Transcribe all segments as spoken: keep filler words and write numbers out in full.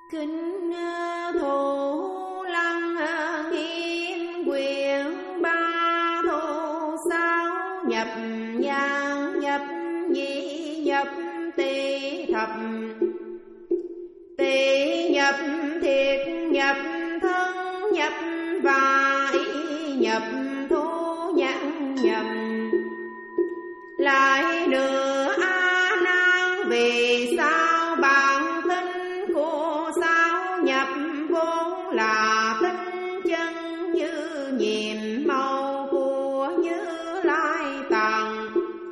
Kinh Thủ Lăng Nghiêm quyển ba thu sáu nhập nhang nhập nhị nhập tỳ thập tỳ nhập thiệt nhập thân nhập và ý nhập thu nhãn nhầm. Lại nữa A Nan, vì sao bản tính của sáu nhập vốn là tính chân như nhiệm màu của Như Lai Tạng?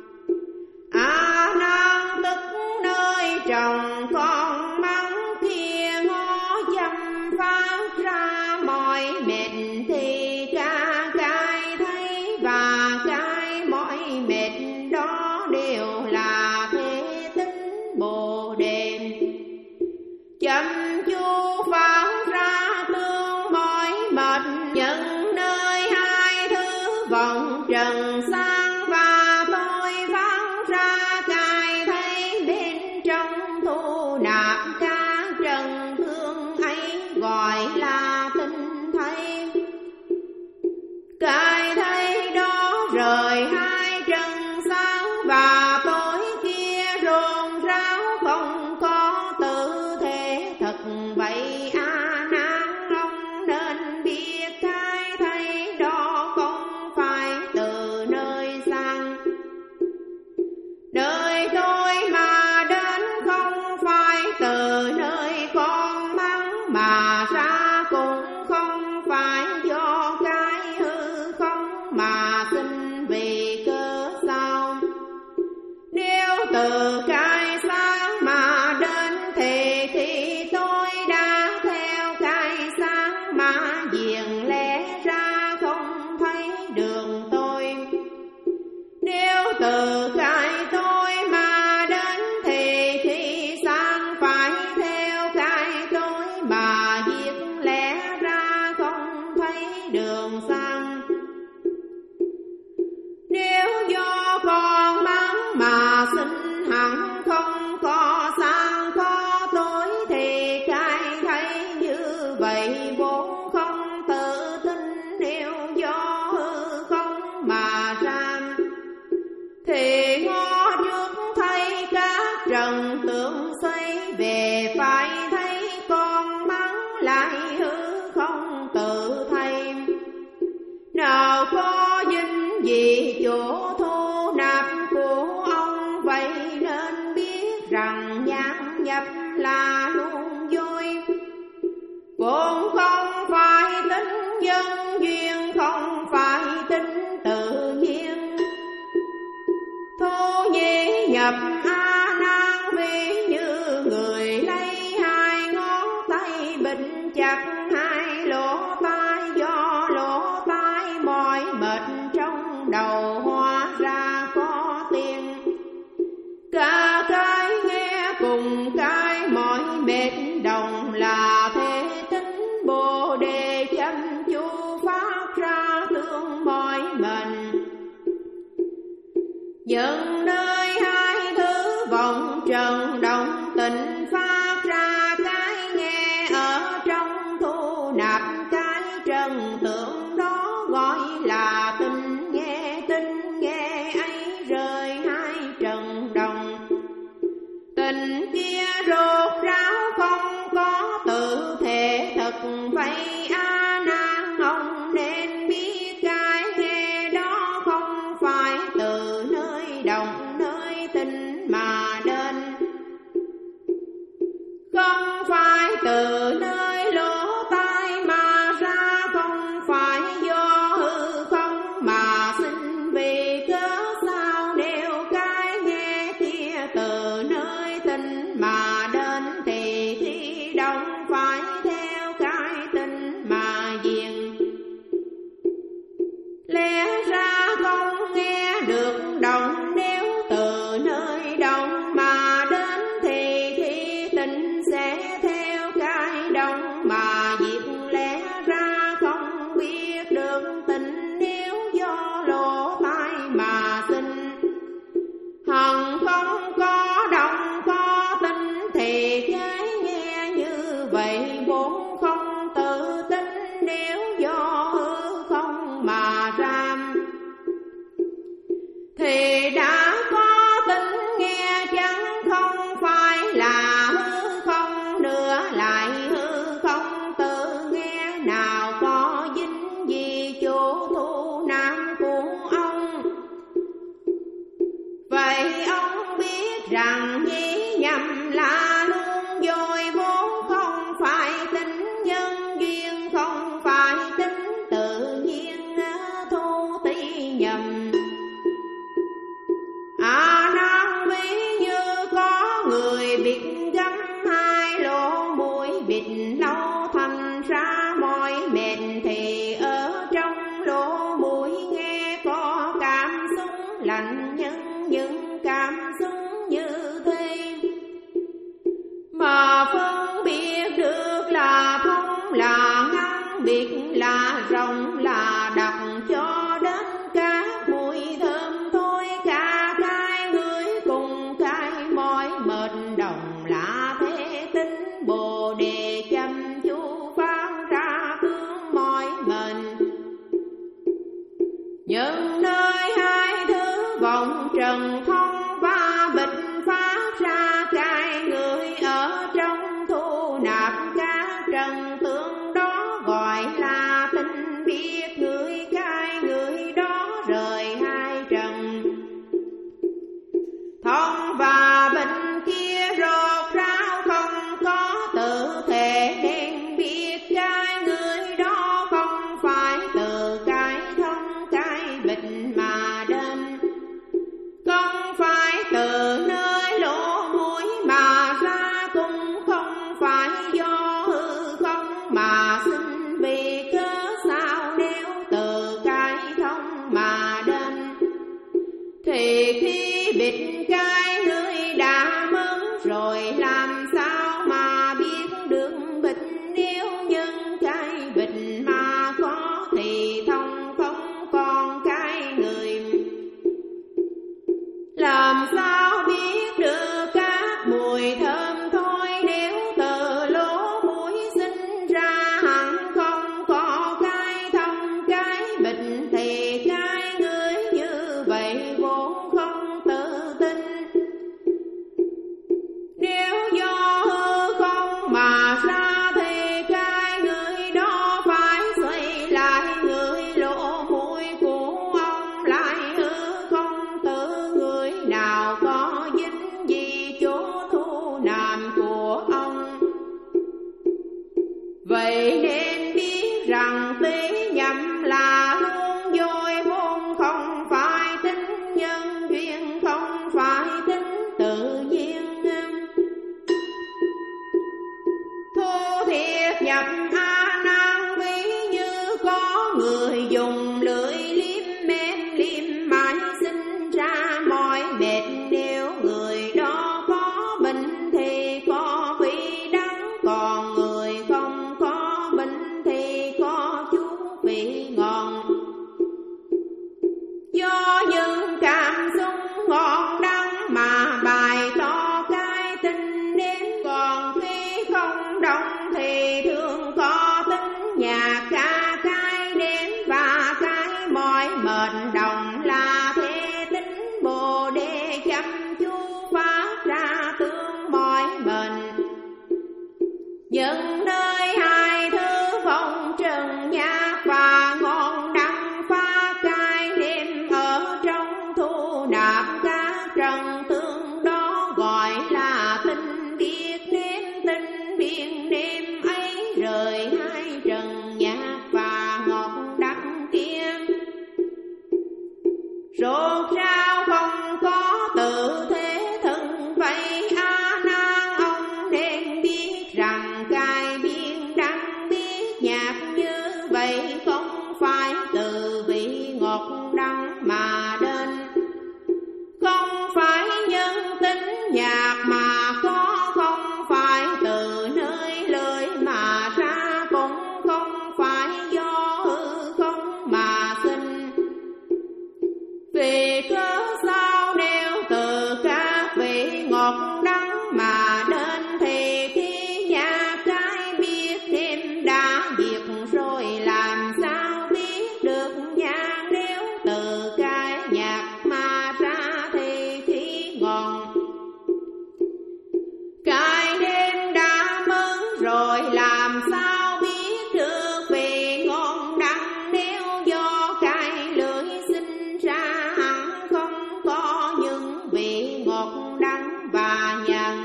A Nan, tức nơi trồng con mắng kia ngó dâm phát ra mọi mệt thì cả cái thấy và cái mỏi mệt đó đều là thế tính Bồ Đề. Chăm chú phán ra tương mỏi mệt những nơi hai thứ vọng trần sang, và tôi phán ra cái thấy bên trong thu nạp các trần thương ấy gọi là tinh thấy. Cái thấy đó rời hai trần sáng và tối kia rôn ráo không có tự thể thật vậy. A Nan, ông nên biết cái thấy đó không phải từ nơi sang nơi tôi mà đến, không phải từ nơi con mắng mà ra, cũng không phải do cái hư không mà sinh vì cớ sao. Nếu từ cái sáng mà đến thì khi tôi đã theo cái sáng mà diện lẽ ra không thấy đường tôi. Nếu từ cái tôi mà đến thì khi sáng phải theo cái tôi mà viết lẽ ra không thấy đường sang. Nếu do con mắng mà sinh hẳn không có sang có tối thì cái thấy như vậy vốn không tự tin. Nếu do hư không mà ra thì ngó trước thấy các trần tượng xoay về, phải thấy con mắng lại hư không tự thay. Nào có dinh gì chỗ thu nạp của ông, vậy nên biết rằng nhãn nhập là luôn vui. Cũng không phải tính nhân duyên, không phải tính tự nhiên. Thu nhĩ nhập A Nan, ví như người lấy hai ngón tay bịnh chặt hai lỗ tai, do lỗ tai mỏi mệt trong đầu hóa ra có tiếng. Cả cái nghe cùng cái mỏi mệt đồng là thế tính Bồ Đề, chăm chú phát ra thương mỏi mệt. Những nơi hai thứ vọng trần động tình phát ra cái nghe ở trong thu nạp cái trần tượng đó gọi là tình nghe. Tình nghe ấy rời hai trần đồng, tình kia rốt ráo không có tự thể thật vậy. A Nan, ông nên biết cái nghe đó không phải từ nơi động nơi tình mà đến. rằng nhí nhầm là luôn dối, vốn không phải tính nhân duyên, không phải tính tự nhiên, thu tí nhầm. À nan ví như có người bịt găm hai lỗ mũi, bịt lâu thành ra mỏi mệt, thì ở trong lỗ mũi nghe có cảm xúc lạnh, nhưng những cảm xúc như thế mà phân biệt được là thông là ngăn, biệt là rộng là đặc, cho đến các mùi thơm thôi. Cả cái người cùng cái mỏi mệt đồng là thế tính Bồ Đề chăm chú phán ra tướng mỏi mệt. Nhưng nơi hai thứ vọng trần thông và bịch phát ra, cái người ở trong thu nạp các trần tướng đó gọi là tinh biết. Người cái người đó rời hai trần thông và bệnh kia rốt ráo, không có tự thể nên biết. Cái người đó không phải từ cái thông cái bệnh mà đến, không phải từ nơi lỗ mũi mà ra, cũng không phải do hư không mà sinh. Vì cớ sao nếu từ cái thông mà đến, thì khi bịt cái người đã mất rồi, làm sao mà biết được bịt? Nếu nhân cái bịt mà có thì thông không còn cái người, làm sao biết được các mùi thơm thôi? Nếu từ lỗ mũi sinh ra hẳn không có cái thông cái bịt, thì cái người như vậy vốn không tự tin. Nếu do hư không mà ra, thì cái người đó phải xoay lại người lỗ mũi của ông lại hư không, tự người nào có dính gì chỗ thu nạp của ông. Vậy nên biết rằng tí nhầm là luôn dối, vốn không phải tính nhân duyên, không phải tính tự nhiên. Thu thiệt nhập a nan ví như có người dùng lưỡi liếm mém liếm mãi, sinh ra mỏi mệt. Nếu người đó có bệnh thì có vị đắng, còn người không có bệnh thì có chút vị ngọt. Do những cảm xúc ngọt đắng mà bày tỏ cái tinh đến, còn khi không động thì thường có tính nhạc. Cả cái đến và cái mỏi mệt đồng là thế tính Bồ Đề chăm chú phát ra tương mỏi mệt. Những nơi hai thứ vọng trần nhạc và ngon đắng phát, cái đêm ở trong thu nạp các trần tương đó gọi là tinh biết. Nếm tinh biết đêm ấy rời hai trần nhạc và ngọt đắng kia, rốt ráo không có tự thế thân. Vậy a nan ông nên biết rằng cái biên đắng biết nhạc như vậy, không phải từ vị ngọt đắng mà đến, không phải nhân tính nhạc mà có, không phải từ nơi lời mà ra, cũng không phải do hư không mà sinh. Vì cớ sao nếu từ các vị ngọt đắng mà đến, thì khi nhạc cái biết đêm đã diệt rồi, làm sao biết được nhạc? Nếu từ cái nhạc mà ra thì khi ngọt cái đêm đã mất rồi, làm sao biết được vị ngon đắng? Nếu do cái lưỡi sinh ra hẳn không có những vị ngọt đắng và nhận.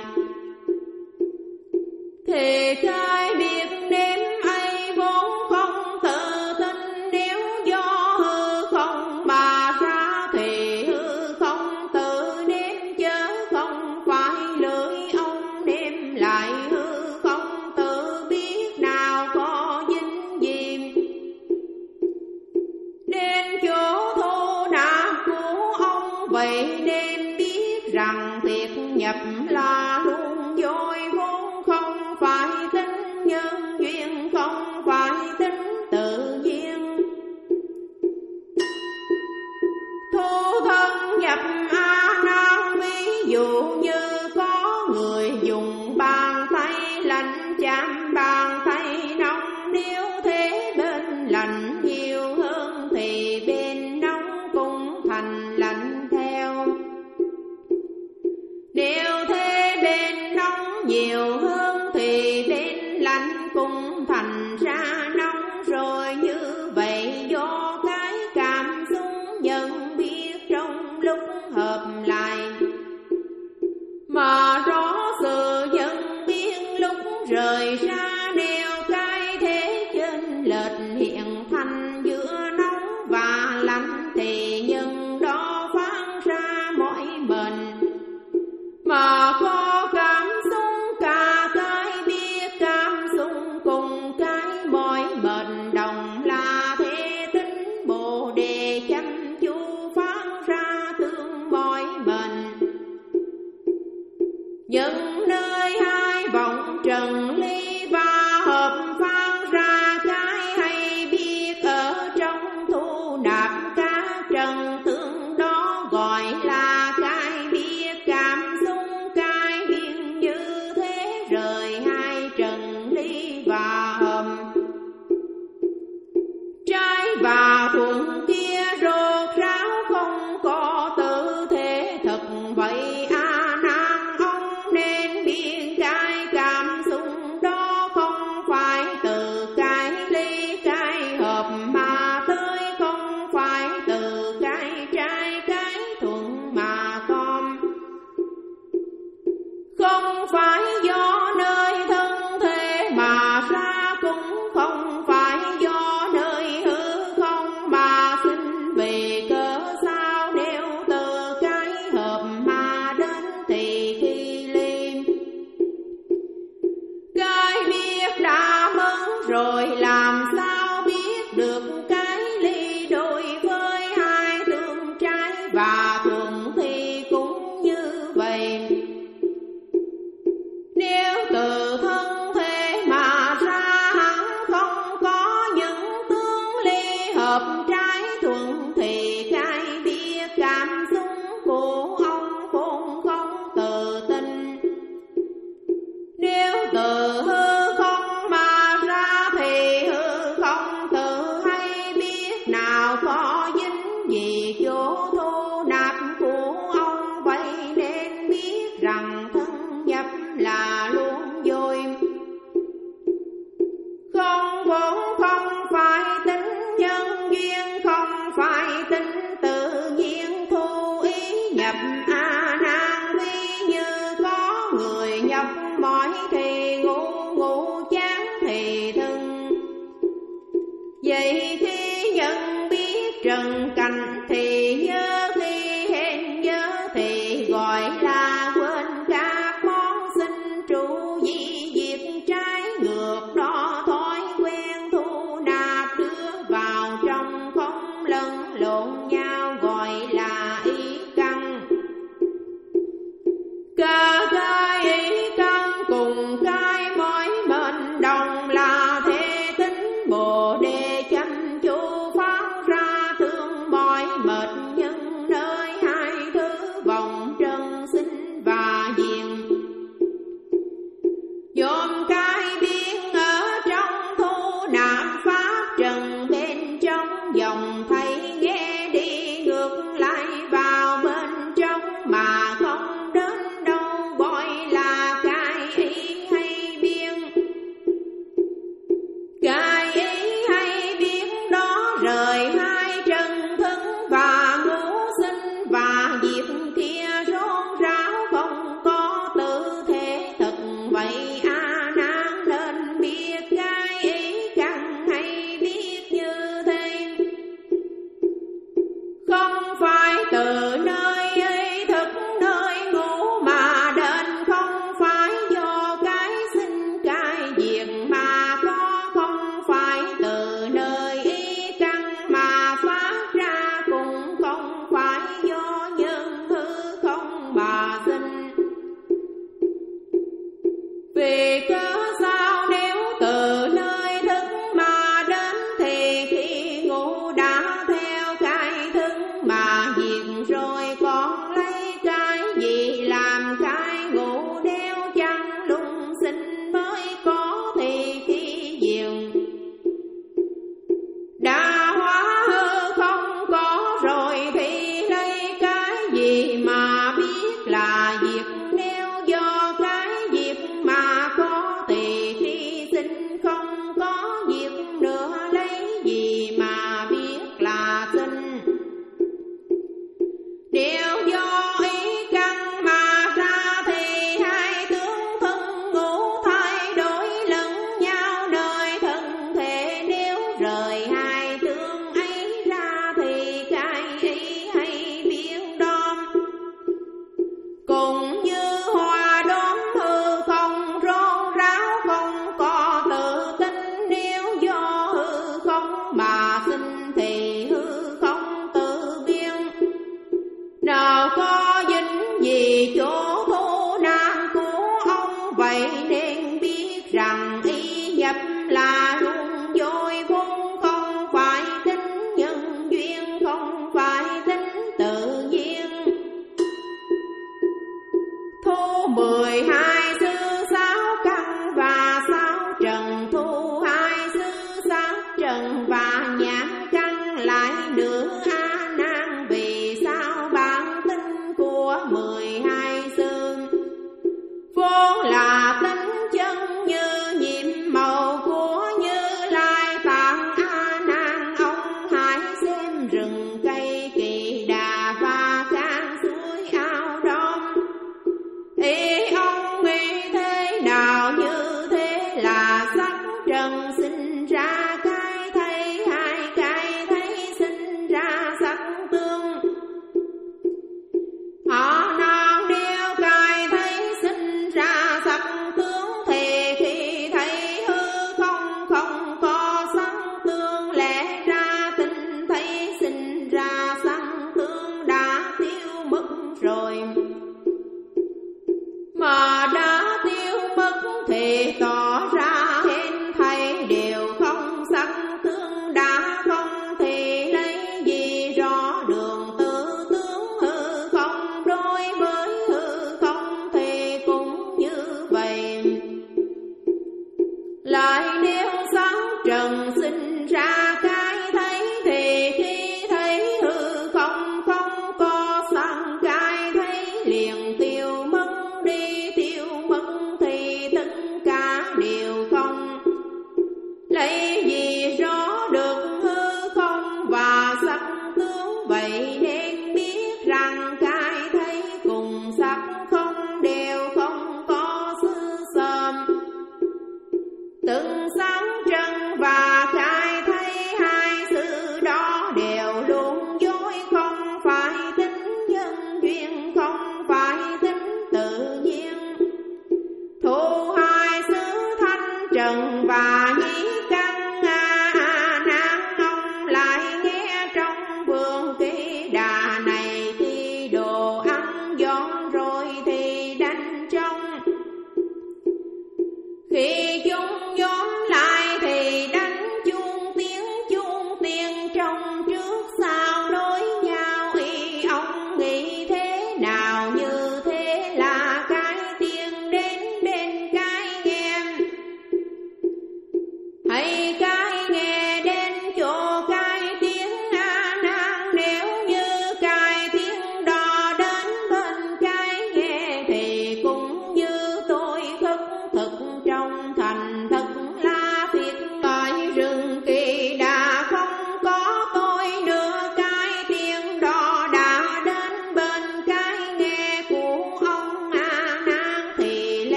Thì cái biết đêm ấy vốn không tự tin, nếu do hư không mà ra thì hư không tự nếm, chớ không phải lưỡi ông nếm lại hư không tự biết nào có dính dìm. Đến chỗ thu nạp của ông vậy nên biết rằng thiệt nhập là luôn dối, vốn không phải tính nhân duyên, không phải tính tự nhiên. Thu thân nhập A Nan, ví dụ như có người dùng bàn tay lạnh chạm bàn tay nóng, nếu thế bên lạnh nhiều hơn thì bên nóng cũng thành lạnh theo. Nếu thế bên nóng nhiều hơn thì bên lạnh cũng thành ra nóng rồi. Như vậy do cái cảm xúc nhận biết trong lúc hợp lại, mà rõ sự nhận biết lúc rời ra, đều cái thế chênh lệch hiện thành giữa nóng và lạnh, thì nhân đó phán ra mỗi mình. Mà có cảm xúc cả cái biết cảm xúc cùng cái mỗi mệnh đồng là thế tính Bồ Đề chăm chú phán ra tương mỗi mệnh. Những nơi hai vọng trần ly và hợp phán ra cái hay biết ở trong thu nạp các trần tương đó, gọi là cái biết cảm xúc. Cái biết như thế rời hai trần ly và hợp, trái và thuận kia rốt ráo không có tự thể thật vậy. A Nan ông nên biết cái cảm xúc đó không phải từ cái ly cái hợp, mà tới không phải từ cái trái cái thuận mà con, không phải do nơi thân thế mà ra, cũng không phải do nơi hư không mà sinh. Vì cớ sao nếu từ cái hợp mà đến thì khi ly cái biết đã mất rồi, làm sao biết được cái ly đối với hai tương trái và thuận thì cũng như vậy. Nếu từ thân thế mà ra hẳn không có những tướng ly hợp trái thuận, thì cái biết cảm xúc của ông vốn không tự tin. Nếu từ hư không mà ra thì hư không tự hay biết nào có dính gì chỗ thu nạp của ông, vậy nên biết rằng thân nhập là luôn dối, không vốn không phải tính nhân duyên, không phải tính tự nhiên. Thu ý nhập A Nan, ví như có người nhập mỏi thì ngủ, ngủ chán thì thân. Vậy khi nhận biết trần cảnh thì nhớ, khi hẹn nhớ thì gọi là quên các món sinh trụ di diệt trái ngược đó. Thói quen thu nạp đưa vào trong không lẫn lộn nhau, gọi là ý căn. Cả cái ý căn cùng cái mỗi mệnh đồng là thế tính Bồ Đề chăm chú phán ra thương mọi mệt nhân, nơi hai thứ vòng trần sinh và diệt. Dòm cái biến ở trong thu nạp pháp trần, bên trong dòng thấy nghe đi ngược lại vào bên trong, mà không đến đâu Vì cớ sao nếu từ nơi thức mà đến, thì khi ngủ đã theo cái thức mà diệt rồi, còn lấy cái gì làm cái ngủ, đeo chăng lung sinh mới có, thì khi diệt đã hóa hư không có rồi, thì lấy cái gì mà biết là diệt, nếu do cái diệt mà có, thì khi sinh không có diệt nữa, lấy gì mà biết là sinh. Nếu do ý căn mà ra, thì hai tướng thân ngũ thay đổi lẫn nhau nơi thân thể, nếu rời hai tướng ấy ra, thì cái ý hay biến đom. Cũng như hoa đốm hư không rôn ráo, không có tự tin, nếu do hư không mà sinh, thì hư không tự biên. Nào có dính gì chỗ thô nan của ông, vậy nên biết rằng y nhập là luôn dối, vốn không phải tính nhân duyên, không phải tính tự nhiên. Thu mười hai sư sáu căn và sáu trần, thu hai sư sáu trần và nhãn căn lại nữa a nan. Vì sao bản tính của mười hai sư vốn là tính chân như nhiệm màu của Như Lai Tạng a nan. Ông hãy xem rừng cây kỳ đà và cạn suối ao đom, ý ông nghĩ thế nào? Như thế là sắc trần sinh ra cái thấy, hai cái thấy sinh ra sắc tương. Họ nào đeo cái thấy sinh ra sắc tướng, thì khi thấy hư không không có sắc tương, lẽ ra tinh thấy sinh ra sắc tương đã tiêu mất rồi. Mà đã tiêu mất thì tỏ ra hên thầy đều không sắc tương, đã không thì lấy gì rõ đường tự tướng. Hư không đối với hư không thì cũng như vậy. Lại nếu sắc trần sinh ra cái thấy, thì khi thấy hư không không có sắc cái thấy, liền tiêu mất đi. Tiêu mất thì tất cả đều không, lấy gì rõ được hư không và sắc tướng. Vậy nên biết rằng cái thấy cùng sắc không đều không có xứ sờm. Từng sắc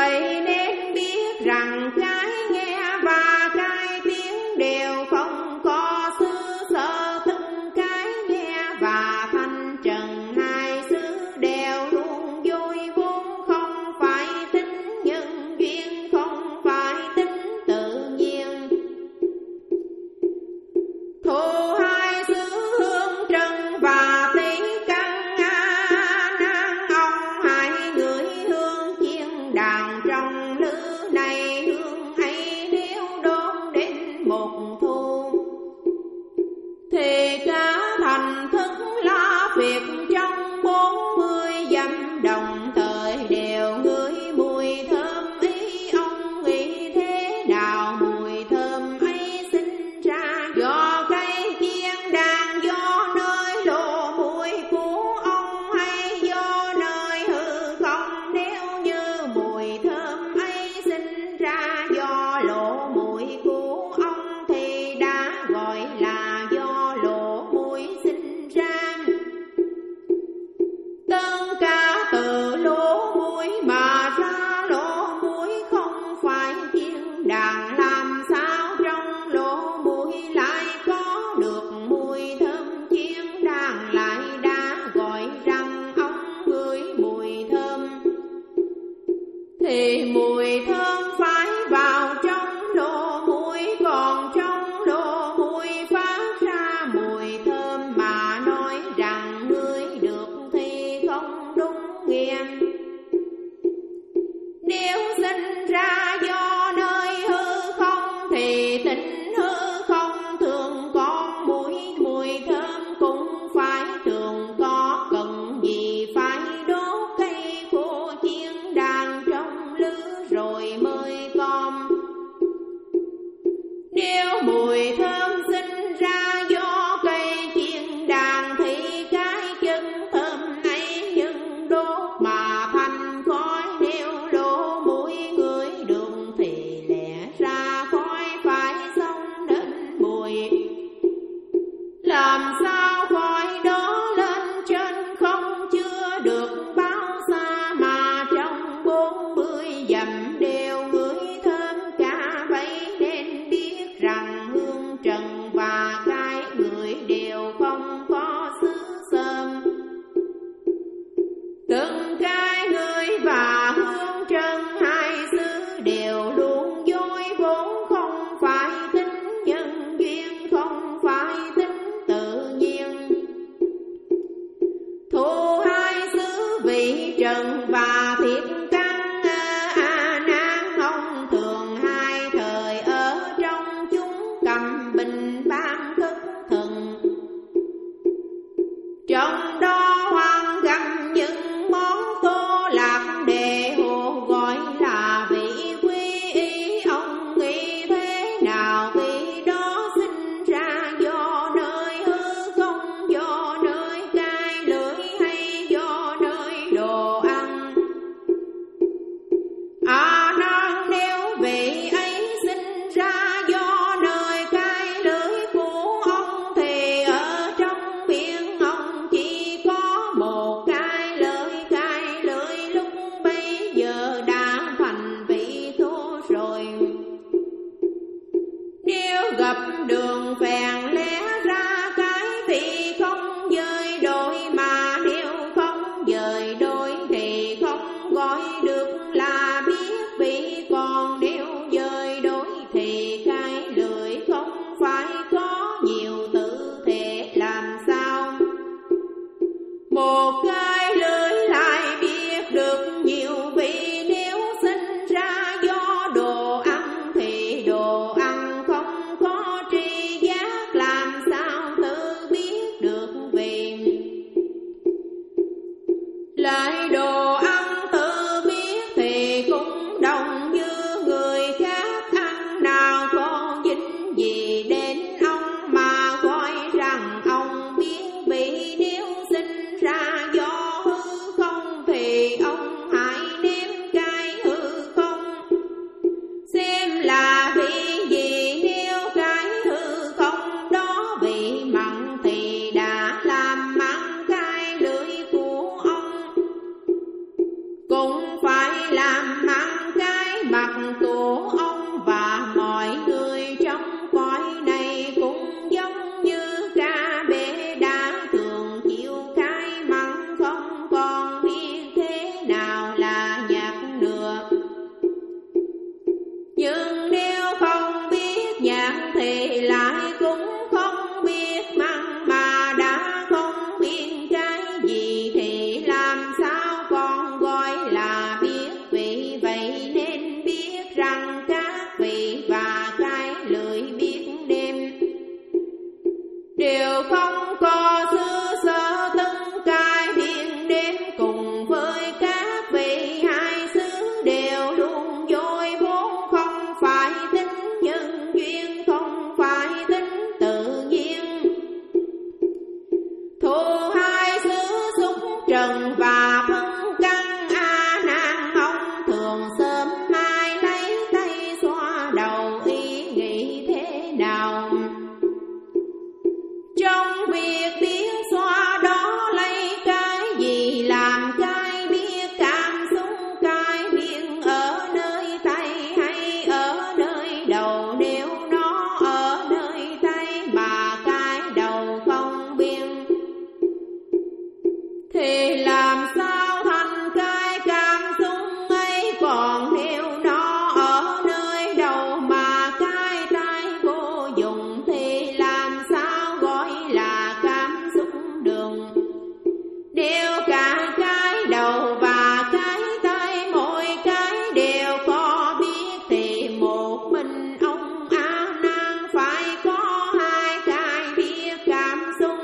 vậy nên biết rằng cái nghe và cái tiếng đều không có xứ sở, tức cái nghe và thanh trần hai xứ đều luôn vui vốn không phải tính nhân duyên, không phải tính tự nhiên. Thu hai xứ hương trần và tí căn nan, ông hai người hương chiên đàn trong lư này, hương ấy nếu đốt đến một thu thì cả thành thức la việc trong bốn mươi dặm đồng thời đều ngửi mùi thơm ý. Ông nghĩ thế nào mùi thơm ấy sinh ra? Do cây chiên đàn, do nơi lộ mũi của ông, hay do nơi hư không? Nếu như mùi thơm ấy sinh ra do lộ mũi của ông thì đã gọi là do lộ mũi sinh ra. Tất cả từ lỗ mũi mà ra, lỗ mũi không phải chiên đàn, làm sao trong lỗ mũi lại có được mùi thơm? Chiên đàn lại đã gọi rằng ông ngửi mùi thơm thì mùi thơm phải vào trong lỗ mũi, còn trong lỗ mũi phát ra mùi thơm mà nói rằng ngửi được thì không đúng nghe. Nếu sinh ra do nơi hư không thì tịnh hư không thường có mùi, mùi thơm cũng phải thường có, cần gì phải đốt cây khô chiên đàn trong lư rồi mới con. Nếu mùi thơm sinh ra do cây chiên đàn thì cái chân thơm ấy nhưng đốt mà thành khói. Nếu lỗ mũi ngửi đường thì lẽ ra khói phải xông đến mùi, làm sao khói đó lên trên không chưa được bao xa, mà trong bốn mươi dặm đều ngửi thơm cả. Vậy nên biết rằng hương trần và cái người đều không có xứ sơm. Từng cái người và hương trần hai xứ đều luôn dối vốn không phải tính nhân duyên, không phải tính tự nhiên. Thu hai xứ vị trần và thiệt căn a nan, ông thường hai thời ở trong chúng cầm bình ban thức thần. Trong đó hoang gặm những món tô lạc để hồ gọi là vị quy y. Ông nghĩ thế nào vị đó sinh ra do nơi hư không, do nơi cai lưỡi, hay do nơi đồ ăn? À nan, nếu vị ấy sinh ra do nơi cai lưỡi của ông thì ở trong miệng ông chỉ có một cai lưỡi. Cai lưỡi lúc bấy giờ đã thành vị thô rồi. Nếu gặp đường phèn lẽ ra cái vị không dời đổi, mà nếu không dời đổi thì không gọi được là biết vị. Còn nếu dời đổi thì cái lưỡi không phải có nhiều tự thể, làm sao một cái lưỡi lại biết được nhiều vị? Nếu thường sớm mai lấy tay xoa đầu, ý nghĩ thế nào trong việc biến xoa đó, lấy cái gì làm cái biết, cảm xúc cái biết ở nơi tay hay ở nơi đầu. Nếu nó ở nơi tay mà cái đầu không biết thì làm sao thành cái cảm xúc ấy. Còn nếu nó ở nơi đầu mà cái tay vô dụng thì làm sao gọi là cảm xúc được. Nếu cả cái đầu và cái tay mỗi cái đều có biết thì một mình ông A Nan phải có hai cái biết cảm xúc.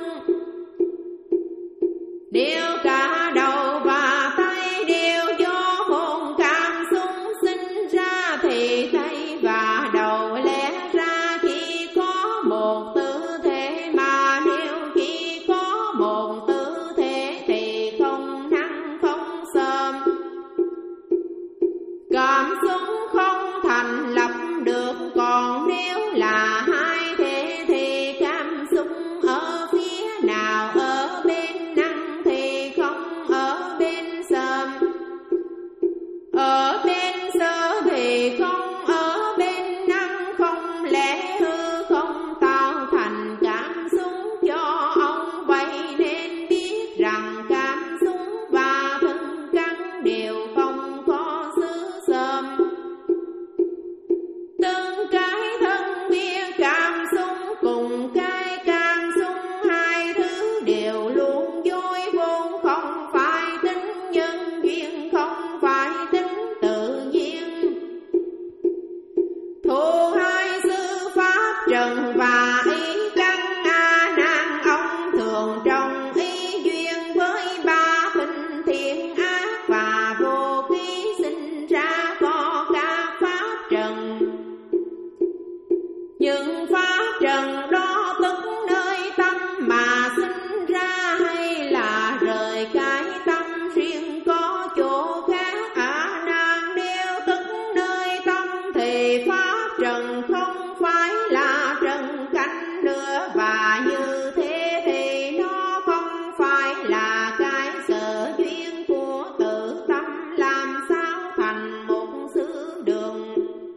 Nếu cả đầu và tay đều do một cảm xúc sinh ra thì tay và đầu lẽ ra chỉ có một tư thế, mà nếu chỉ có một tư thế thì không nắng không sớm, cảm xúc không thành lập được. Còn nếu là hai thế thì cảm xúc ở phía nào, ở bên nắng thì không ở bên sớm, ở bên sớm thì không ở bên nắng. Không lẽ hư không tạo thành cảm xúc cho ông, vậy nên biết rằng cảm xúc và thân căn đều không có xứ sớm. Từng cái thân biết cảm xúc cùng cái cảm xúc, hai thứ đều luôn dối vốn, không phải tính nhân duyên, không phải tính tự nhiên. Thu hai sư pháp trần và ý căn, A Nan ông thường trong ý duyên với ba bình thiện ác và vô khí, sinh ra có các pháp trần. Những pháp trần đó tức nơi tâm mà sinh ra, hay là rời cái tâm riêng có chỗ khác. A Nan nếu tức nơi tâm thì pháp trần không phải là trần canh nữa, và như thế thì nó không phải là cái sở duyên của tự tâm, làm sao thành một xứ đường.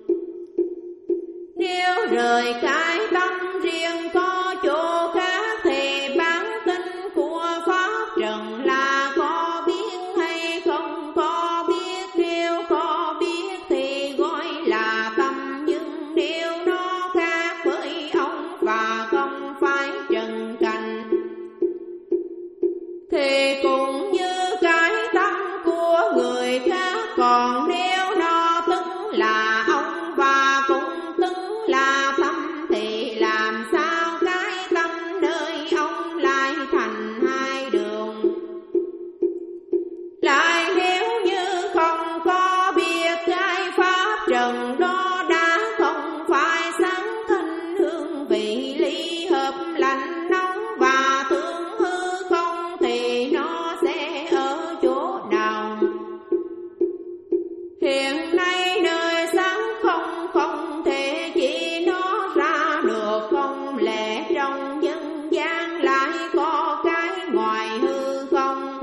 Nếu rời cái tâm riêng có chỗ khác thì bản tính của pháp trần là có biết hay không có biết. Nếu có biết thì gọi là tâm, nhưng nếu nó khác với ông và không phải trần cành thì cũng như cái tâm của người khác. Còn nếu nó tức là ông và cũng tức là tâm thì làm sao cái tâm nơi ông lại thành hai đường. Lại nếu như không có biết cái pháp trần đó đã không phải sáng thanh hương vị ly hợp lạnh nóng và thương hư không thì nó sẽ ở chỗ nào. Hiện nay nơi sáng không không thể chỉ nó ra được, không lẽ trong nhân gian lại có cái ngoài hư không.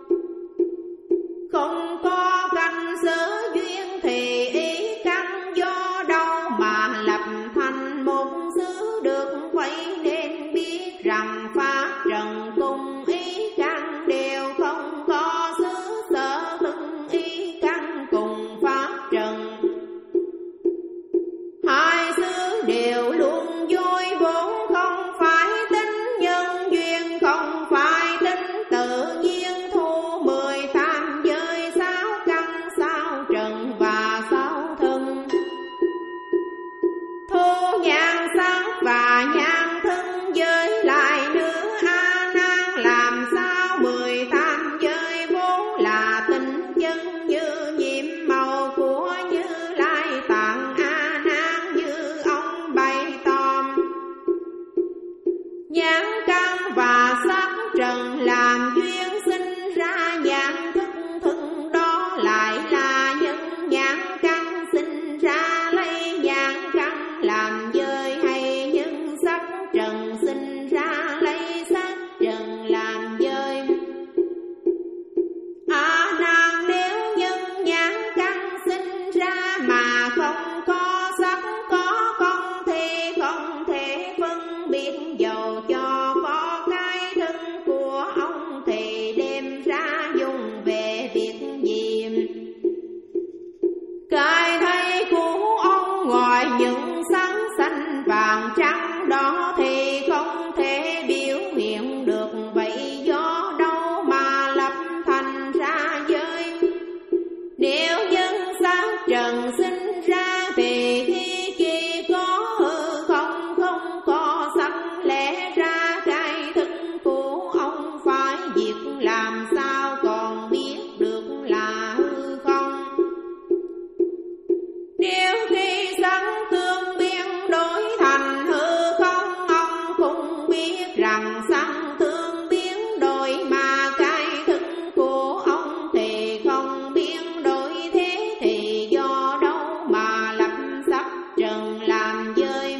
Không có căn sở duyên thì ý căn do đâu mà lập thành một xứ được. Vậy nên biết rằng pháp trần cùng ý căn đều không có xứ sở, từng ý căn cùng pháp trần trần sinh ra thì khi kia có hư không, không có sanh lẽ ra cái thức của ông phải diệt, làm sao còn biết được là hư không. Nếu khi sanh tương biến đổi thành hư không, ông cũng biết rằng sanh tương biến đổi mà cái thức của ông thì không biến đổi. Thế thì do đâu mà lập sắc trần làm giới?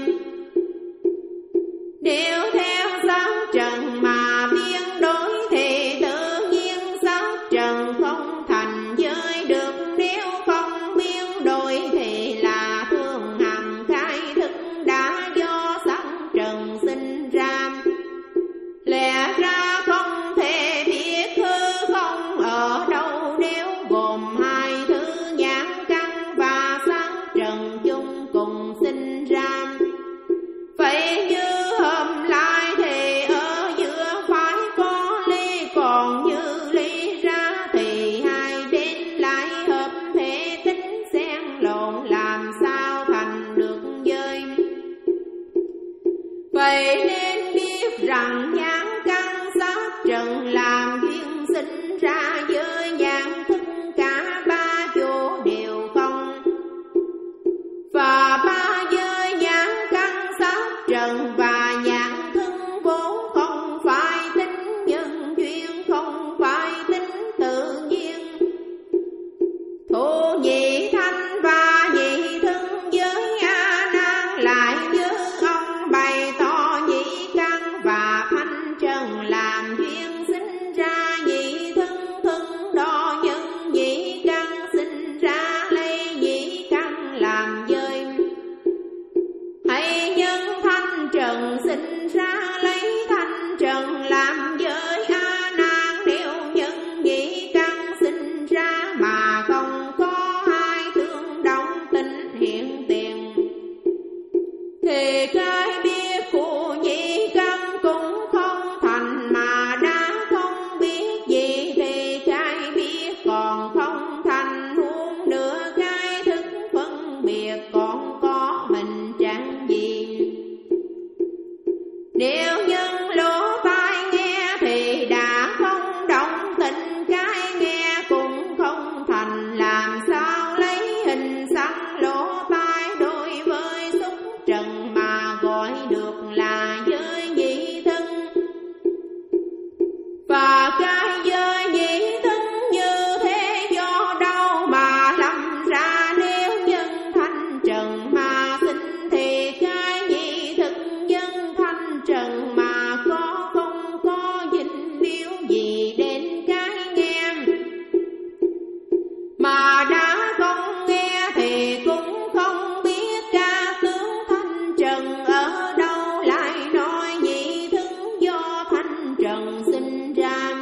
Nếu theo sắc trần mà biến đổi thì tự nhiên sắc trần không thành giới được. Nếu không biến đổi thì là thường hằng khai thức đã do sắc trần sinh ra. Lẽ ra không thể biết hư không ở đâu nếu gồm hai thứ nhãn căn và sắc trần chung cùng sinh ra. Vậy như hôm lại thì ở giữa phải có ly, còn như ly ra thì hai bên lại hợp thể tính xen lộn, làm sao thành được giới? Vậy nên biết rằng nhãn căn sắc trần làm duyên sinh ra giới, nhãn thức cả ba chỗ đều không. Và ba giới nhãn căn sắc trần và nhãn thức vốn không phải tính nhân duyên, không phải tính tự nhiên. Thụ nhị thanh và nhị thân giới A Nan lại như ông bày tỏ nhị căn và thanh trần làm duyên sinh ra nhị thân, thân đo nhân nhị căn sinh ra lấy nhị căn làm giới. Hay nhân thanh trần sinh ra lấy thanh trần làm giới A Nan. Nếu nhân nhị căn sinh ra mà không có hai tương đồng tình hiện tiền thì cái biết của nhị căn cũng không thành. Mà đã không biết gì thì cái biết còn không thành. Huống nữa cái thức phân biệt còn có mình chẳng gì. Nếu nhân lỗ tai nghe thì đã không động tình, cái nghe cũng không thành. Làm sao lấy hình sắc lỗ tai đối với xúc trần mà gọi được là giới nhị thân? Và cái giới nhị thân như thế do đâu mà lâm ra? Nếu nhân thanh trần mà sinh thì cái nhị thực nhân thanh trần mà có không có dính líu gì đến cái nghe. Mà đã không nghe thì cũng không biết ca tướng thanh trần ở đâu, lại nói nhị thân do thanh trần sinh ra.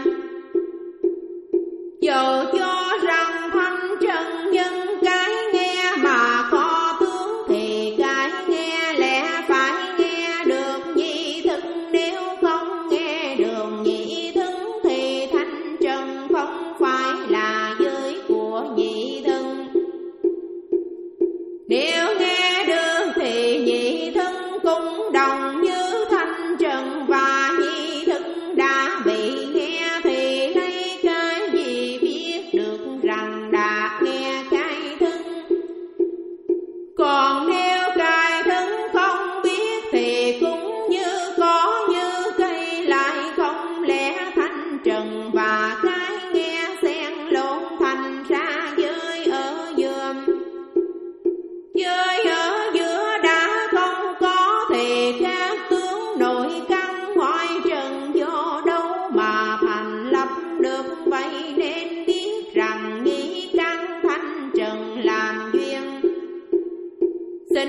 Dầu cho rằng thanh trần nhân cái nghe mà có tướng thì cái nghe lẽ phải nghe được nhị thức. Nếu không nghe được nhị thức thì thanh trần không phải là giới của nhị thân. Nếu nghe được thì nhị thân cũng đồng như thanh trần và nhị thức đã bị nghe thì lấy cái gì biết được rằng đã nghe cái thân? Còn nếu cái thân không biết thì cũng như có như cây lại không. Lẽ thanh trần và cái nghe xen lộn thành ra giới ở giữa. Giới ở giữa đã không có thì các tướng nội căn ngoại trần do đâu mà thành lập được? Vậy nên biết rằng nhị căn thanh trần làm duyên sinh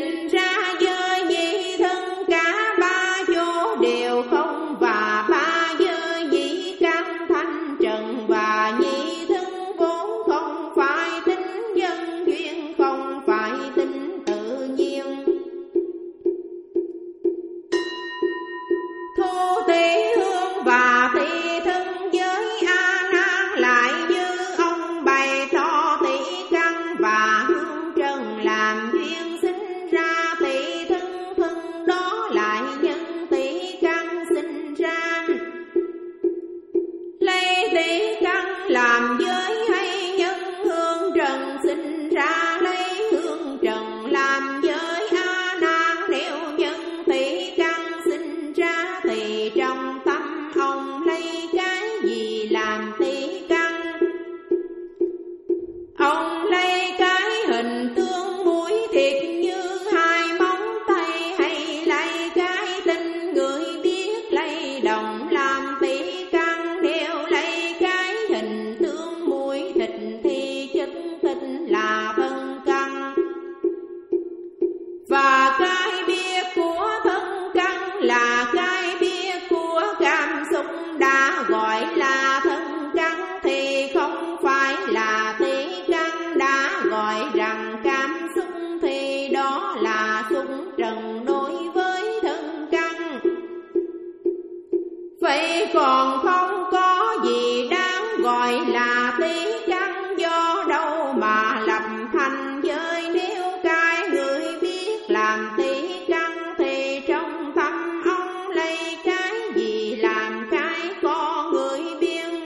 còn không có gì đáng gọi là tí căn, do đâu mà lập thành giới. Nếu cái người biết làm tí căn thì trong tâm ông lấy cái gì làm cái có người biên.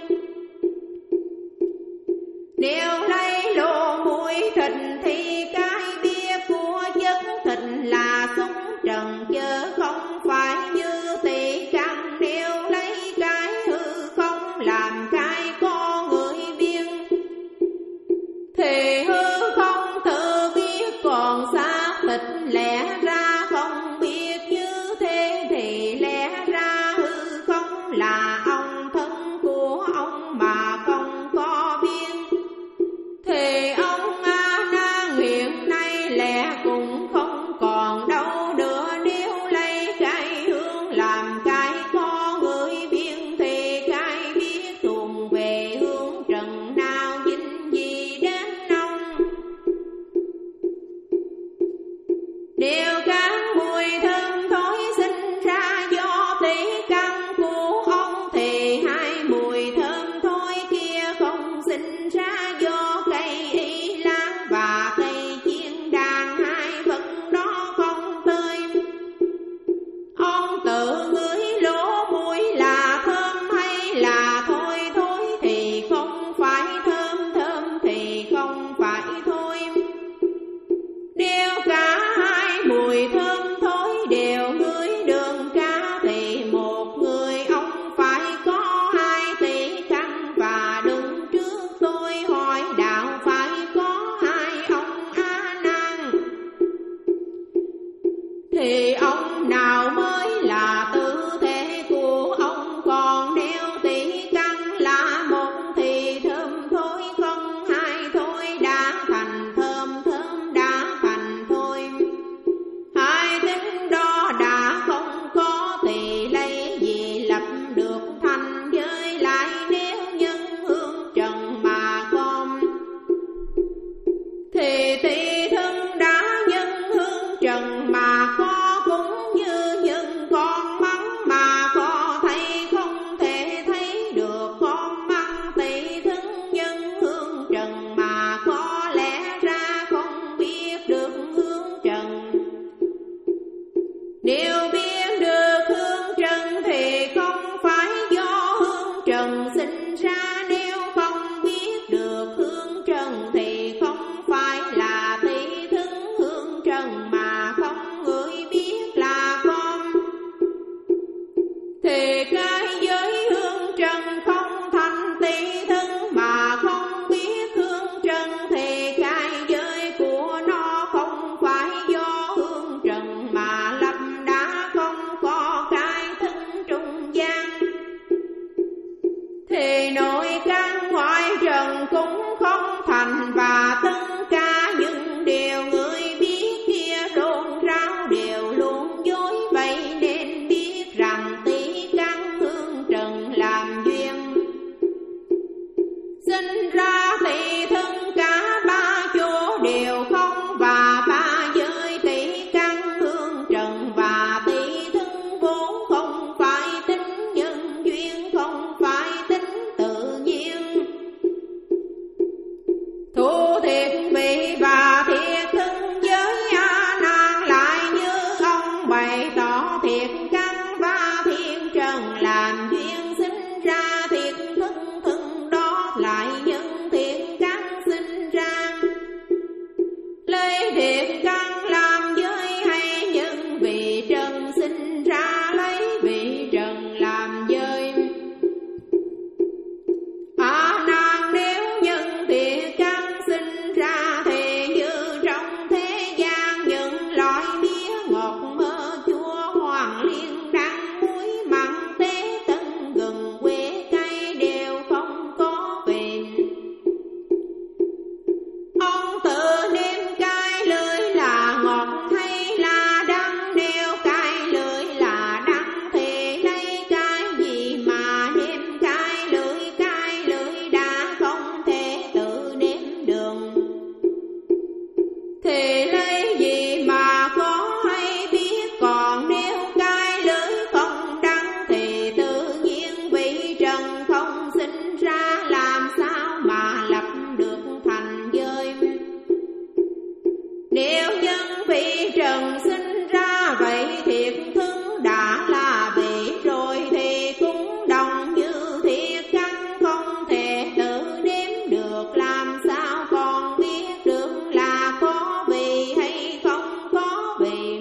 Nếu lấy lô muối thịt thì cái bia của chất thịt là súng trần chớ không phải như tỷ căn. Nếu lấy cái hư không làm cái có người biên thì hư không tự biết còn xác thịt, lẽ ra không biết. Như thế thì lẽ ra hư không là ông thân của ông mà không có biên. Thì ông A Nan hiện nay lẽ cũng không còn đâu nữa. Nếu lấy cái hương làm cái có người biên thì cái biết tuồn về hương trần, nào dính gì đến ông. Điều các mùi thơm thối sinh ra do tỷ căn của ông thì hai mùi thơm thối kia không sinh ra do cây y lan và cây chiên đàn. Hai vật đó không tơi. Ông tự ngửi lỗ mũi là thơm hay là thôi thôi thì không phải, thơm thơm thì không phải thôi. Nếu cả hai mùi thơm thối đều ngửi đường ca thì một người ông phải có hai tỷ căn. Và đứng trước tôi hỏi đạo phải có hai ông A Nan thì ông nào mới là tư thế của ông. Còn nếu tỷ căn là một thì thơm thối không hai thôi đã thành thơm, thơm đã thành thôi. Hai tính đó đã không có thì lấy gì lập được thành giới. Lại nếu nhân hương trần mà con thì tỷ thân đã nhân hương trần mà có, cũng như nhân con mắng mà có thấy không thể thấy được. Con mắng tỷ thân nhân hương trần mà có lẽ ra không biết được hương trần. Nếu biết được hương trần thì không phải do hương trần sinh ra. Nếu không biết được hương trần thì không phải là tỷ thân hương trần mà không người biết là con. Thì cái giới hương trần không thành tỷ thân mà không biết hương trần thì cái giới của nó không phải do hương trần mà lập đã không có cái thân trung gian. Thì nội căn ngoại trần cũng không thành và tất cả những điều người biết kia rôn ráo đều luôn dối. Vậy nên biết rằng tỷ căn hương trần làm duyên sinh ra tỷ thân cả ba chỗ đều không. Và ba giới tỷ căn hương trần và tỷ thân vốn không phải tính nhân duyên, không phải tính tự nhiên. Thu thiệt vị và thiệt thân giới A Nan lại như ông bày tỏ thiệt căn và thiên trần làm duyên sinh ra thiệt thân, thân đó lại nhân thiệt căn sinh ra. Lấy thiệt căn làm giới hay nhân vị trần sinh ra lấy vị trần làm giới. A Nan nếu nhân thiệt căn sinh ra thì như trong thế gian những loại mía ngọt mơ chua hoàng liên đắng muối mặn tế tân gừng quế cay đều không có vị. Ông tự nêm cay lưỡi là ngọt hay là đắng. Nếu cay lưỡi là đắng thì lấy cái gì mà nêm cay lưỡi. Cay lưỡi đã không thể tự nêm đường thì lấy gì mà có hay biết. Còn nếu cay lưỡi không đắng thì tự nhiên vì Nếu nhân vị trần sinh ra vậy thiệt thân đã là vị rồi, thì cũng đồng như thiệt căn không thể tự đếm được, làm sao còn biết được là có vị hay không có vị.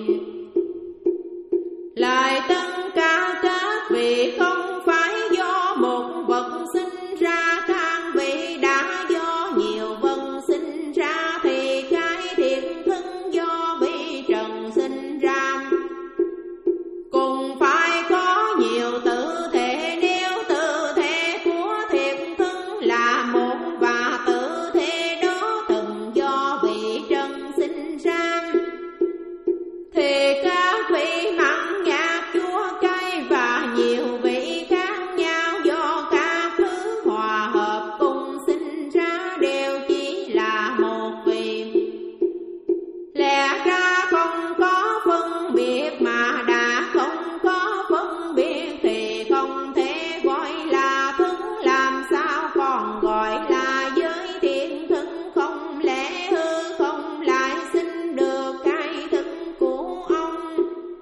Lại tất cả các vị không phải do một vật sinh ra, các vị đã do nhiều vật sinh ra, thì cái thiệt thân do vị trần sinh ra. Cùng phải có nhiều tự thể, nếu tự thể của thiệt thân là một và tự thể đó từng do vị trần sinh ra, thì các vị mặn nhạt chua cay và nhiều vị khác nhau do các thứ hòa hợp cùng sinh ra đều chỉ là một vị. Lẽ ra không có phân biệt, mà đã không có phân biệt thì không thể gọi là thân, làm sao còn gọi là giới thiện thân. Không lẽ hư không lại sinh được cái thân của ông.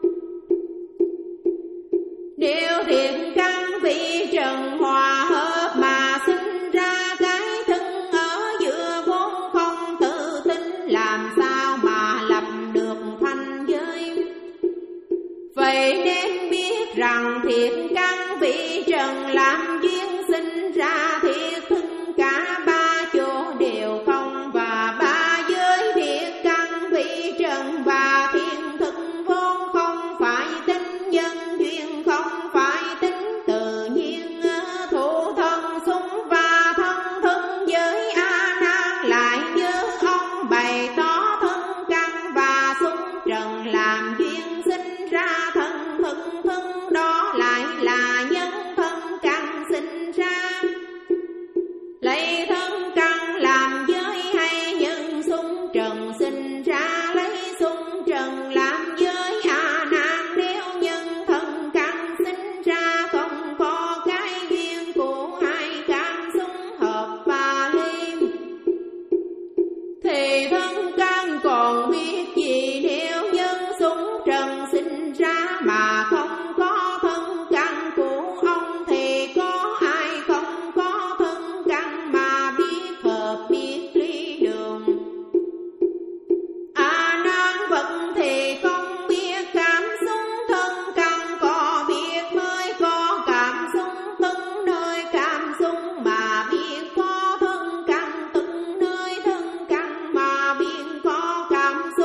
Nếu thiện căn vị trần hòa hợp mà sinh ra cái thân ở giữa vốn không tự tính, làm sao mà lập được thanh giới. Vậy nên biết rằng thiện căn vị trần làm duyên sinh ra thiệt thân, cả ba chỗ đều không, và ba giới thiệt căn vị trần và thiên thân vốn không phải tính nhân duyên, không phải tính tự nhiên. Thủ thân súng và thân thân giới A Nan lại nhớ ông bày tỏ thân căn và súng trần làm duyên sinh ra thân. Thân thân đó lại là nhân thân căn sinh ra. Lấy thân căn làm giới hay nhân súng trần sinh ra, lấy súng trần làm giới A Nan. Nếu nhân thân căn sinh ra không có cái duyên của hai căn súng hợp và ly, thì thân căn còn biết gì. Nếu nhân súng trần sinh ra mà không có thân căn của ông, thì có ai không có thân căn mà biết hợp biết ly đường. A Nan vật thì không biết cảm xúc, thân căn có biết mới có cảm xúc. Từng nơi cảm xúc mà biết có thân căn, từng nơi thân căn mà biết có cảm xúc.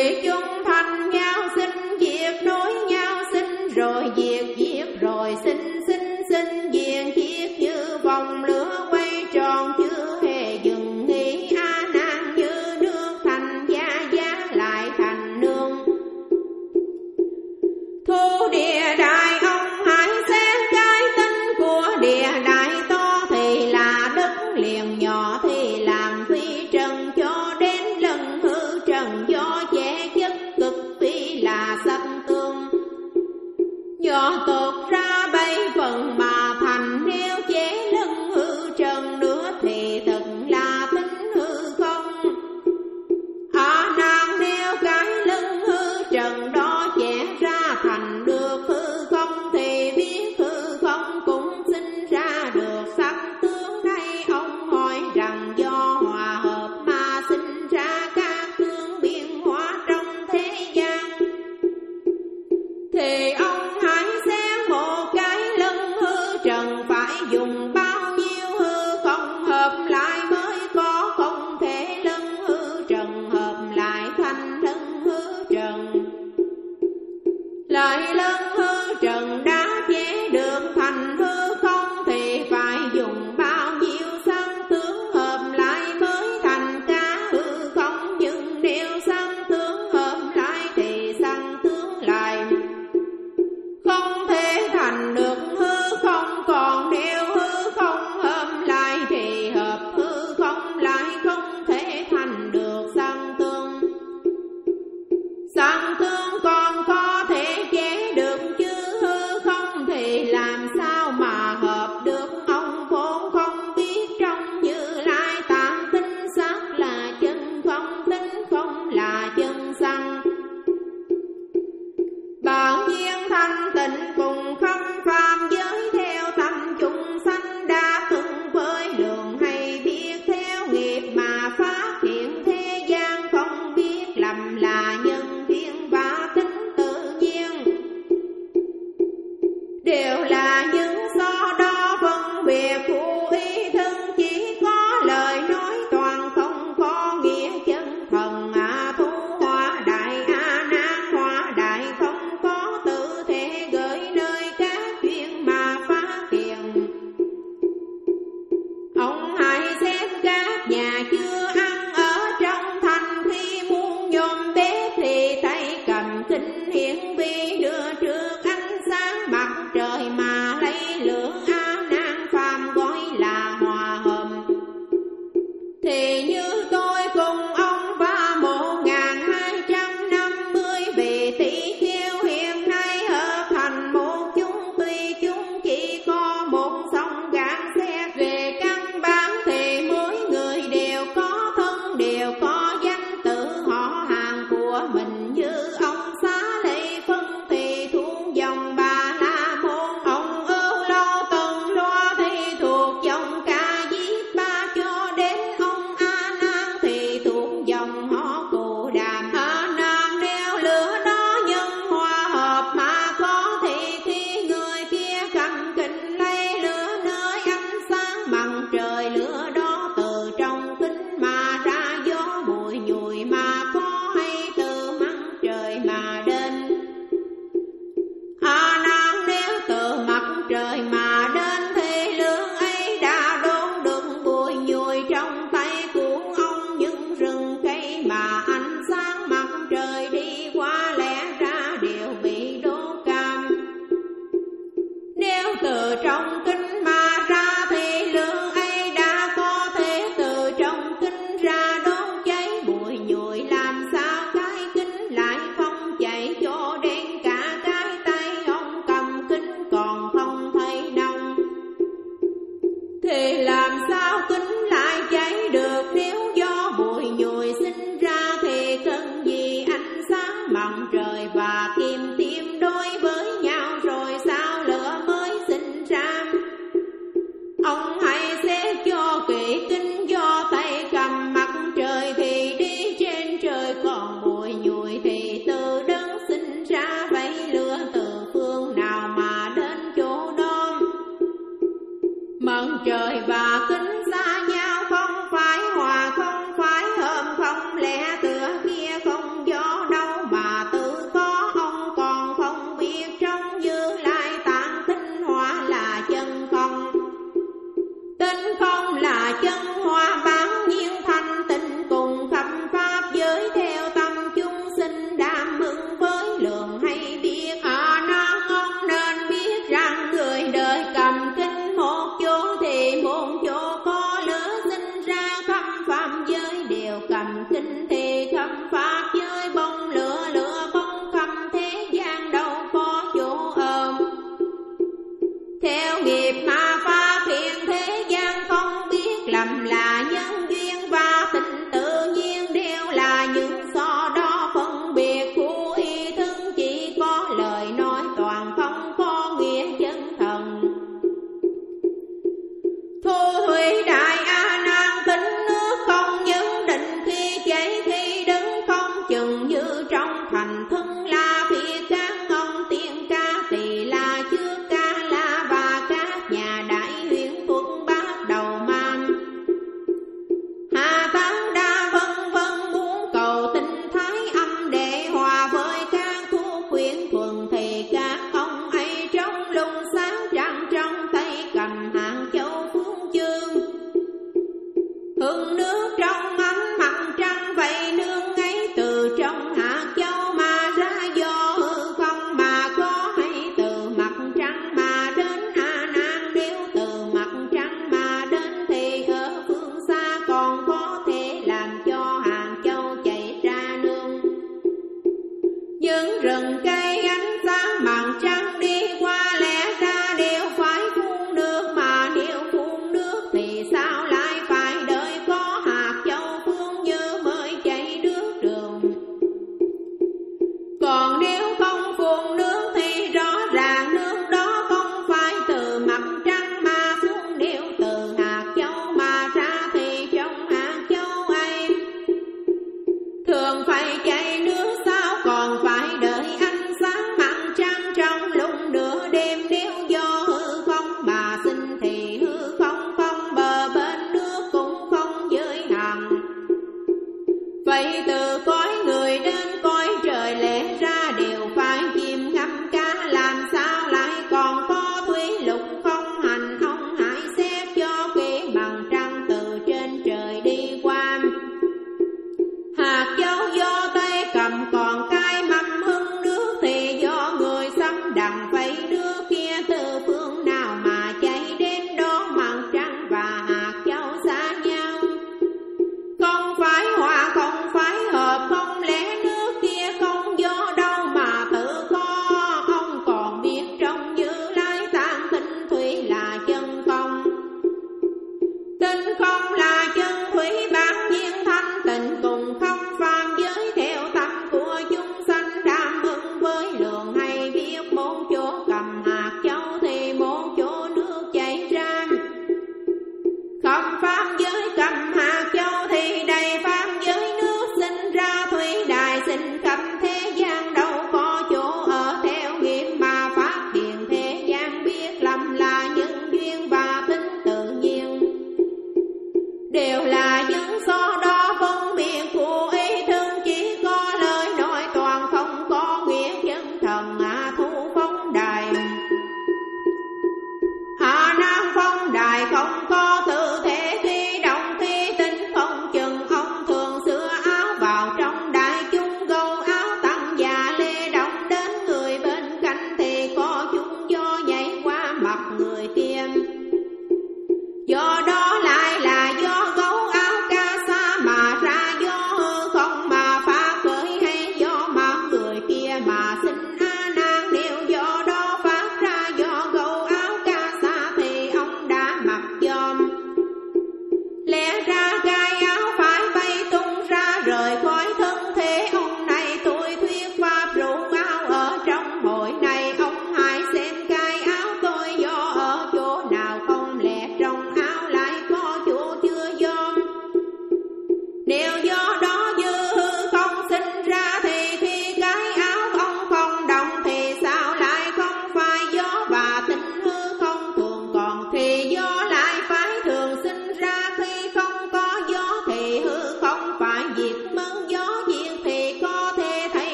thì chung thành nhau sinh diệt, nối nhau sinh rồi diệt, diệt rồi sinh, sinh sinh diệt diệt, như vòng lửa quay tròn chưa hề dừng nghỉ. A Nan như nước thành gia, gia lại thành nương. Thu địa đại ông hãy xem cái tính của địa đại, to thì là đất liền, nhỏ thì làm phi trần, cho đến lần hư trần do che chất cực phi là sắc tương. Do tột ra bảy phần mà thành, nếu chế lưng hư trần nữa thì thật là tính hư không. A Nan nếu cái lưng hư trần đó che ra thành được hư không, thì biết hư không cũng sinh ra được sắc tướng. Đây ông hỏi rằng do hòa hợp mà sinh ra các tướng biến hóa trong thế gian, thì ông hãy xem một cái lưng hư trần phải dùng bao nhiêu hư không hợp lại mới có, không thể lưng hư trần hợp lại thành lưng hư trần. Lại lưng hư trần đã chế được thành hư không, thì phải dùng bao nhiêu sắc tướng hợp lại mới thành cả hư không. Nhưng nếu sắc tướng hợp lại thì sắc tướng lại không thể thành được hư không, còn nếu hư không hợp lại thì hợp hư không lại không thể thành được sắc tương. Sắc tương còn có thể chế được chứ hư không thì làm sao mà hợp được. Ông vốn không biết trong Như Lai tạng tinh sắc là chân không, tinh không là chân xăng. Bảo nhiên thanh tịnh cùng không phạm giới, theo tâm chúng sanh đã từng với lượng, hay biết theo nghiệp mà phát hiện thế gian, không biết lầm là nhân duyên và tính tự nhiên, đều là những so đo phân biệt của ý thân, chỉ có lời nói toàn không có nghĩa chân thần. A Thu hóa đại, A Nan hóa đại, không có tự thể gửi nơi các duyên mà phát hiện. Ông hãy xem các nhà chưa ăn ở trong thành, khi muốn nhôm bếp thì tay cầm kinh hiển vi, đưa trước ánh sáng mặt trời mà lấy lửa. A Nan phàm gọi là hòa hợp, thì như tôi cùng ông ba một ngàn hai trăm năm mươi vị tỷ kheo hiện nay hợp thành một chúng, tuy chúng chỉ có một song gạt xét. Về căn bản thì mỗi người đều có thân, đều có danh tự họ hàng của mình. Như ông Xá Lợi Phân thì thuộc dòng Bà La Môn, ông Âu Lâu Tần Loa thì thuộc dòng Ca Diếp Ba, cho đến ông A Nan thì thuộc dòng họ Cù Đàm. A Nan đeo lửa đó nhân hòa hợp mà có, thì khi người kia cầm kính lấy lửa nơi ánh sáng mặt trời, lửa đó từ trong kính mà ra, gió bụi nhùi mà có, hay từ mặt trời mà đến. A Nan nếu từ mặt trời mà đến thì lửa ấy đã đốn được bụi nhùi trong tay của ông. Những rừng cây mà ánh sáng mặt trời đi qua lẽ ra đều bị đốt cam. Nếu từ trong kính mà ra thì lửa ấy đã có thể từ trong kính ra đốt cháy bụi nhùi. Làm sao cái kính lại không chạy, cho đến cả cái tay ông cầm kính còn không thấy nóng, thì làm sao kính lại cháy được. Nếu do bụi nhùi sinh ra thì cần gì ánh trong hạt châu mà ra do hư không mà có, hay từ mặt trăng mà đến A Nan, nếu từ mặt trăng mà đến thì ở phương xa còn có thể làm cho hạt châu chạy ra nương. Những rừng cây ánh sáng mặt trăng đi qua lẽ ra đều phải phun nước, mà nếu phun nước thì sao lại phải đợi có hạt châu phương dư mới chạy nước đường. Còn nếu không phun nước thì rõ ràng nước đó không phải từ mặt trăng mà xuống, nếu từ hạt châu mà ra thì trong hạt châu ấy thường phải chạy nước, sao còn phải đợi ánh sáng mặt trăng trong lúc nửa đêm. Nếu do hư không mà sinh thì hư không không bờ bên, nước cũng không giới hạn. Vậy từ cõi người đến cõi trời lẽ ra đều phải chìm ngâm cá, làm sao lại còn có thủy lục không hành. Ông hãy xét cho kỹ bằng trăng từ trên trời đi qua. Hạt châu do tay cầm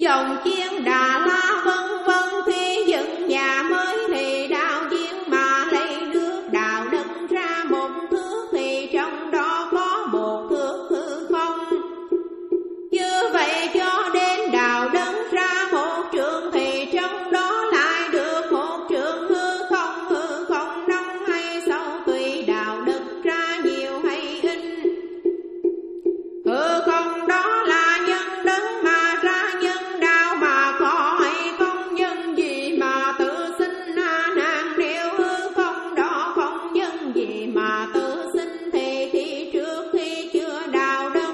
dòng chiên Đà La vân vân. Khi dựng nhà mới thì đào giếng mà lấy nước, đào đất ra một thước thì trong đó có một thước hư không. Như vậy cho đến đào đất ra một trượng thì trong đó lại được một trượng hư không. Hư không nông hay sâu tùy đào đất ra nhiều hay ít. Hư không đó là nhân đấng mà ra, nhân đạo mà có hay không, nhân gì mà tự sinh a nan. Nếu hư không đó không nhân gì mà tự sinh thì khi trước khi chưa đào đất,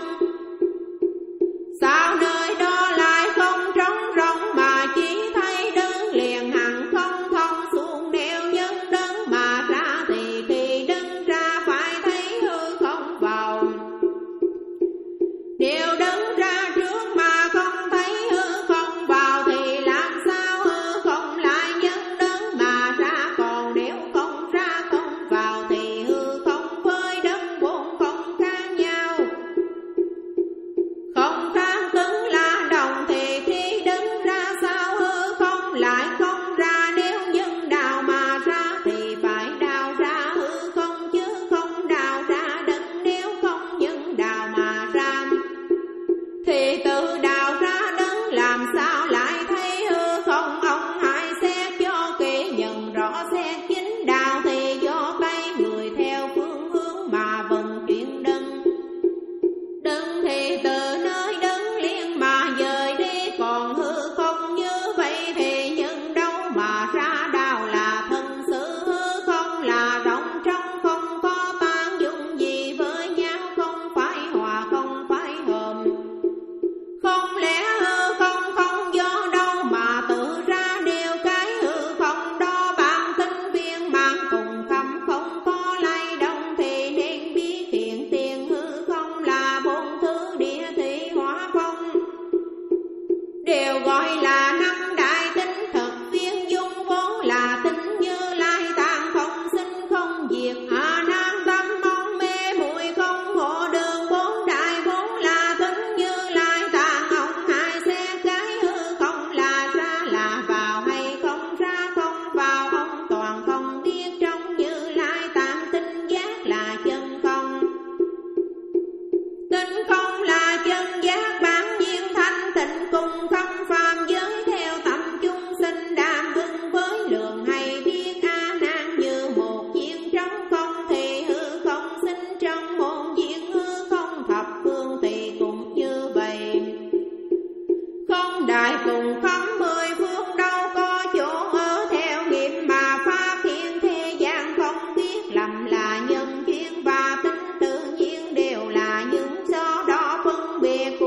sao nơi đó lại không trống rỗng mà chỉ thấy đơn liền hẳn không thông xuống. Nếu nhân đấng mà ra thì khi đấng ra phải thấy hư không vào. Nếu đấng ra trước mà không thấy hư không vào thì làm sao hư không lại nhân đấng mà ra. Còn nếu không ra không vào thì hư không với đấng vốn không khác nhau. Không khác cứng là đồng thì khi đấng ra sao hư không lại không ra. Nếu nhân đào mà ra thì phải đào ra hư không chứ không đào ra đất. Nếu không nhân đào mà ra thì tự đào ra đấng làm sao lại thấy hư không. Ông hãy xét cho kỹ nhận rõ, xét chính đào thì do tay người theo phương hướng mà vận chuyển đấng. Đấng thì từ nơi đấng liền mà dời đi. Còn hư không như vậy thì nhân đâu mà ra. Đào là thân sự, hư không là rộng trong, không có tan dụng gì với nhau, không phải hòa không phải hợp. Không lẽ hư không không do đâu mà tự ra. Điều cái hư không đó bản tính viên mang cùng khắp, không có lay động thì nên biết hiện tiền. Hư không là bốn thứ địa thị hóa phong, đều gọi là năm đại tính thực viên dung. Vốn là tính Như Lai tạng không sinh không diệt, a nan tâm mong mê muội không hộ đường. Bốn đại vốn là tính Như Lai tạng. Ông hãy xét cái hư không là ra là vào hay không ra không vào. Ông toàn không biết trong Như Lai tạng tinh giác là chân không. Tinh không là chân giác bản nhiên thanh tịnh cùng không phàm giới. Theo tâm chúng sinh đam ưng với lượng hay biết a nan. Như một viên trống không thì hư không sinh trong một viên hư không. Thập phương thì cũng như vậy, không đại cùng khắp mười phương đâu có chỗ ở. Theo nghiệp mà phát hiện thế gian không biết lầm là nhân duyên và tính tự nhiên đều là những do đó phân biệt.